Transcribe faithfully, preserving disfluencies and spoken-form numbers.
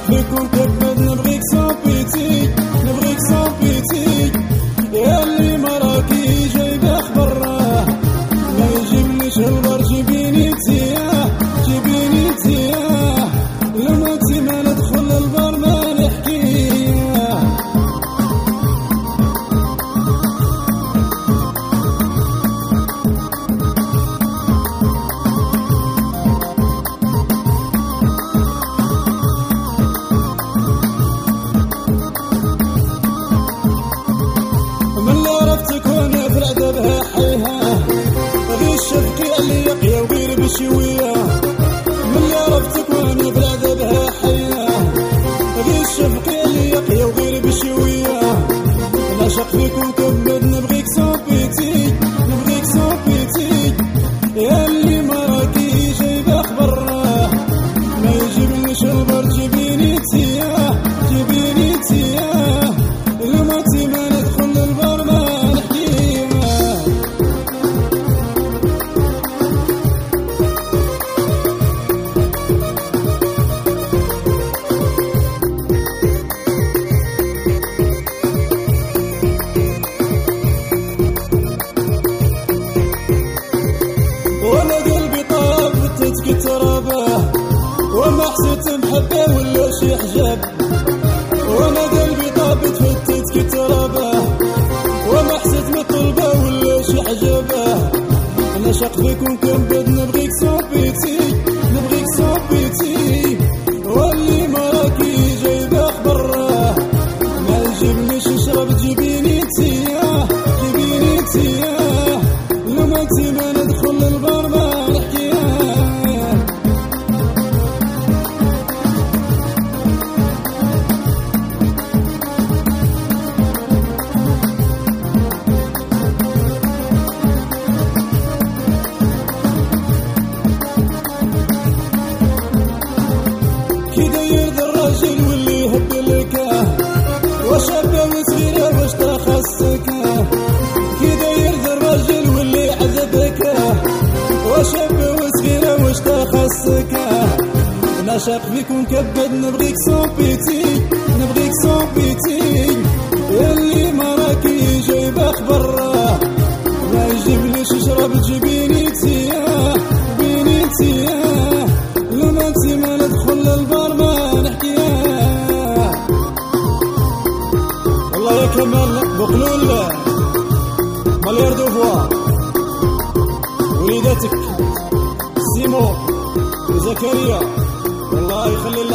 فيك ونكبد نبغيك صوبيتي نبغيك صوبيتي يا اللي مراكي جايبه خبراه ما يجيبليش البر جيبيني تياه جيبيني تياه لما انتي ما ندخل البر ما نحكيه بشوية من اللي عرفتك وانا بالعذابها حياه غير الشفقي اللي يقيا وغير بشوية نعشق فيك ونكبد نبغيك صوبيتي نبغيك صوبيتي يا اللي مراكي جايبه خبراه ما يجيبليش البر جيبيني تياه جيبيني تياه لما انتي ما ندخل البر ما نحكيه وانا قلبي طاب فتتك ترابه وما حسيت محبه ولا شي حجاب وانا قلبي طاب فتتك ترابه وما حسيت مطلبه ولا شي حجابه نعشق فيك ونكبد نبغيك صوبيتي نبغيك صوبيتي واللي مراكي جايبه خبراه ما يجيبليش نشرب جيبيني تياه جيبيني تياه لما انتي ما ندخل البر ما نحكيها كي داير ذا الراجل واللي يهب لكاه وشابه وصغيره واش تخصكاه كي داير ذا الراجل واللي عذبك وشابه وصغيره واش تخصكاه نعشق فيك ونكبد نبغيك صوبيتي نبغيك صوبيتي اللي مراكي جايبه خبراه ما يجيبليش نشرب جيبيني تياه جيبيني تياه لما انتي ما ندخل البر ما نحكيها والله يا كمال بقلول مليار دوفوار وليداتك سيمو وزكريا والله يخلي